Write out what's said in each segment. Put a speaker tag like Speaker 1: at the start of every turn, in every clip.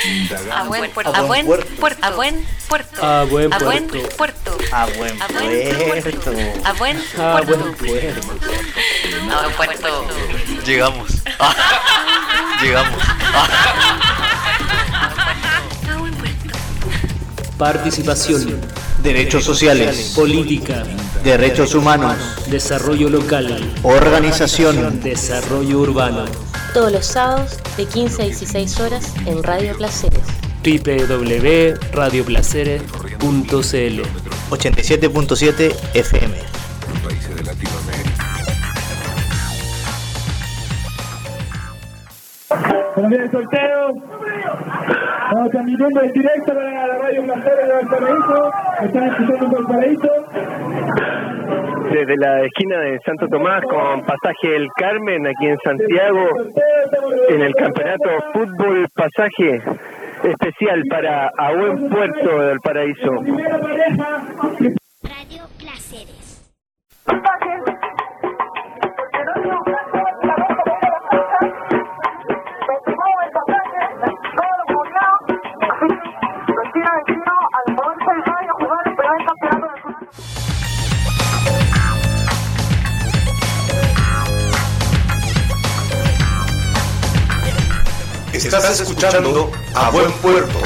Speaker 1: A buen puerto. A buen puerto. A buen puerto.
Speaker 2: A buen
Speaker 1: A buen
Speaker 2: puerto.
Speaker 1: puerto.
Speaker 3: A buen puerto.
Speaker 1: A buen
Speaker 2: A buen
Speaker 1: puerto.
Speaker 2: puerto.
Speaker 1: A buen puerto.
Speaker 4: Llegamos. Llegamos.
Speaker 1: A buen puerto.
Speaker 2: Participación.
Speaker 3: Derechos sociales.
Speaker 2: Política.
Speaker 3: Derechos humanos.
Speaker 2: Desarrollo local.
Speaker 3: Organización.
Speaker 2: Desarrollo urbano.
Speaker 5: Todos los sábados de 15 a 16 horas en Radio Placeres.
Speaker 2: www.radioplaceres.cl
Speaker 3: 87.7 FM.
Speaker 6: Países de Latinoamérica.
Speaker 7: Buenos días, sorteo. Estamos transmitiendo en directo para la Radio Placeres de Valparaíso. Están escuchando en Valparaíso.
Speaker 8: Desde la esquina de Santo Tomás con pasaje El Carmen, aquí en Santiago, en el campeonato fútbol pasaje especial para A Buen Puerto de Valparaíso.
Speaker 9: Radio Placeres.
Speaker 6: Estás escuchando A Buen Puerto.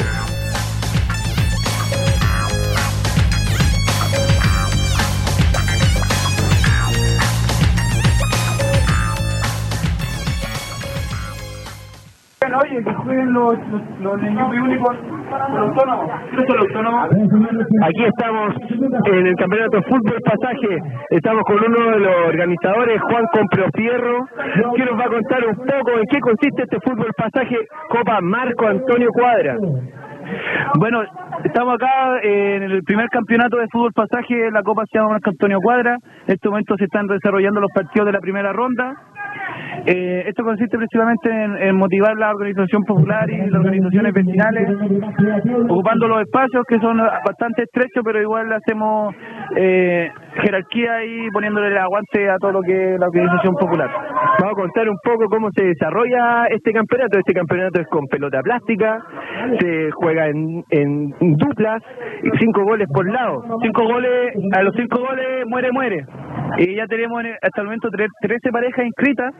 Speaker 7: Oye, que jueguen los niños únicos, los autónomos. ¿Qué son los autónomos?
Speaker 8: Aquí estamos en el campeonato fútbol pasaje, estamos con uno de los organizadores, Juan Comprofierro, que nos va a contar un poco en qué consiste este fútbol pasaje Copa Marco Antonio Cuadra.
Speaker 10: Bueno, estamos acá en el primer campeonato de fútbol pasaje, la Copa se llama Marco Antonio Cuadra. En este momento se están desarrollando los partidos de la primera ronda. Esto consiste principalmente en motivar la organización popular y las organizaciones vecinales, ocupando los espacios que son bastante estrechos, pero igual le hacemos jerarquía y poniéndole el aguante a todo lo que es la organización popular.
Speaker 8: Vamos a contar un poco cómo se desarrolla este campeonato. Este campeonato es con pelota plástica, se juega en duplas y 5 goles por lado.
Speaker 10: 5 goles, a los 5 goles muere. Y ya tenemos hasta el momento 13 parejas inscritas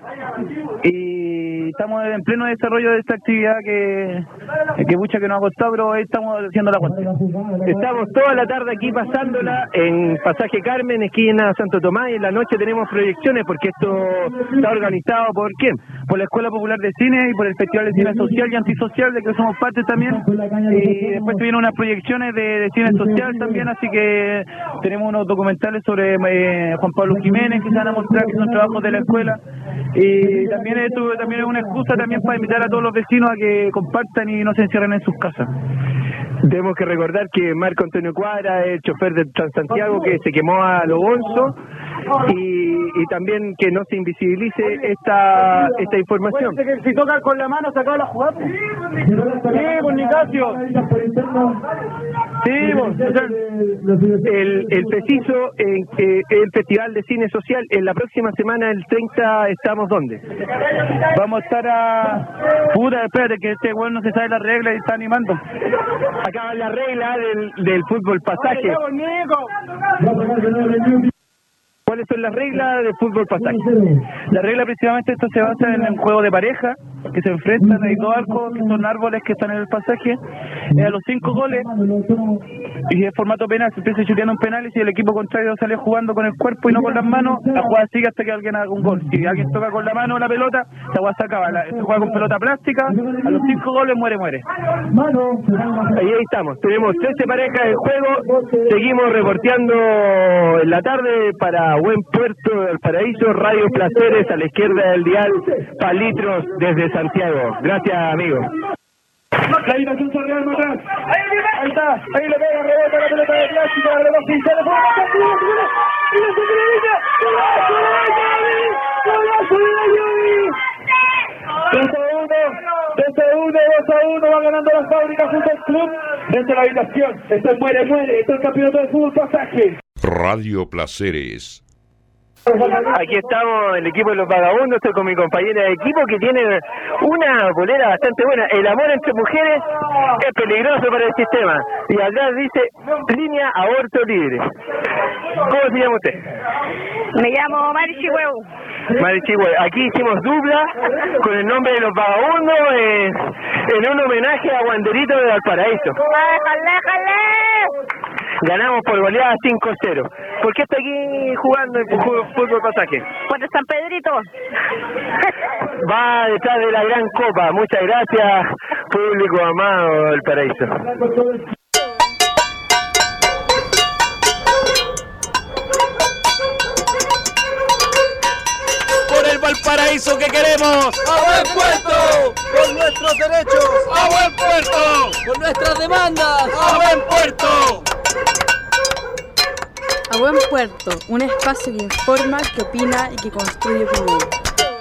Speaker 10: y estamos en pleno desarrollo de esta actividad que mucha que nos ha costado, pero ahí estamos haciendo la cuenta.
Speaker 8: Estamos toda la tarde aquí pasándola en Pasaje Carmen, esquina Santo Tomás, y en la noche tenemos proyecciones porque esto está organizado ¿por quién?
Speaker 10: Por la Escuela Popular de Cine y por el Festival de Cine Social y Antisocial, de que somos parte también, y después tuvieron unas proyecciones de cine social también, así que tenemos unos documentales sobre Juan Pablo Jiménez que se van a mostrar, que son trabajos de la escuela, y también esto también es una excusa también para invitar a todos los vecinos a que compartan y no se encierren en sus casas.
Speaker 8: Tenemos que recordar que Marco Antonio Cuadra es el chofer de Transantiago que se quemó a lo bonzo, y también que no se invisibilice esta información.
Speaker 7: Si toca con la mano, sacado la jugada. Sí, pues Nicasio.
Speaker 8: Sí, el preciso, el Festival de Cine Social, en la próxima semana, el 30, ¿estamos dónde?
Speaker 10: Vamos a estar a... Puta, espérate, que este güey no se sabe las reglas y está animando.
Speaker 8: Acaba la regla del fútbol pasaje. ¿Cuáles son las reglas del fútbol pasaje?
Speaker 10: La regla principalmente esto se basa en un juego de pareja, que se enfrentan, hay 2 arcos que son árboles que están en el pasaje, a los 5 goles, y en formato penal, se empieza chuteando un penal, y si el equipo contrario sale jugando con el cuerpo y no con las manos, la jugada sigue hasta que alguien haga un gol. Si alguien toca con la mano la pelota, la jugada se acaba. Se juega con pelota plástica, a los 5 goles muere.
Speaker 8: Ahí estamos, tenemos 13 parejas en juego, seguimos reporteando en la tarde para Buen Puerto de Valparaíso, Radio Placeres a la izquierda del dial, Palitros desde Santiago. Gracias, amigos.
Speaker 7: La invasión Real Matrán. Ahí está, ahí le pega, rebota la pelota de plástica, la pelota sin teléfono, va ganando las fábricas junto al club desde la habitación. Esto es muere, esto es el campeonato de fútbol pasaje.
Speaker 6: Radio Placeres.
Speaker 8: Aquí estamos, el equipo de los vagabundos, estoy con mi compañera de equipo que tiene una bolera bastante buena. El amor entre mujeres es peligroso para el sistema. Y acá dice, línea aborto libre. ¿Cómo se llama usted?
Speaker 9: Me llamo Mari Chihueu.
Speaker 8: Mari Chihueu. Aquí hicimos dupla con el nombre de los vagabundos en un homenaje a Wanderito de Valparaíso.
Speaker 9: ¡Jale!
Speaker 8: Ganamos por goleada 5-0. ¿Por qué está aquí jugando en fútbol pasaje?
Speaker 9: Por San Pedrito.
Speaker 8: Va detrás de la gran copa. Muchas gracias, público amado del Paraíso.
Speaker 11: Por el Valparaíso que queremos. ¡A buen puerto! ¡Con nuestros derechos! ¡A buen puerto! ¡Con nuestras demandas! ¡A buen puerto!
Speaker 12: A Buen Puerto, un espacio que informa, que opina y que construye opinión.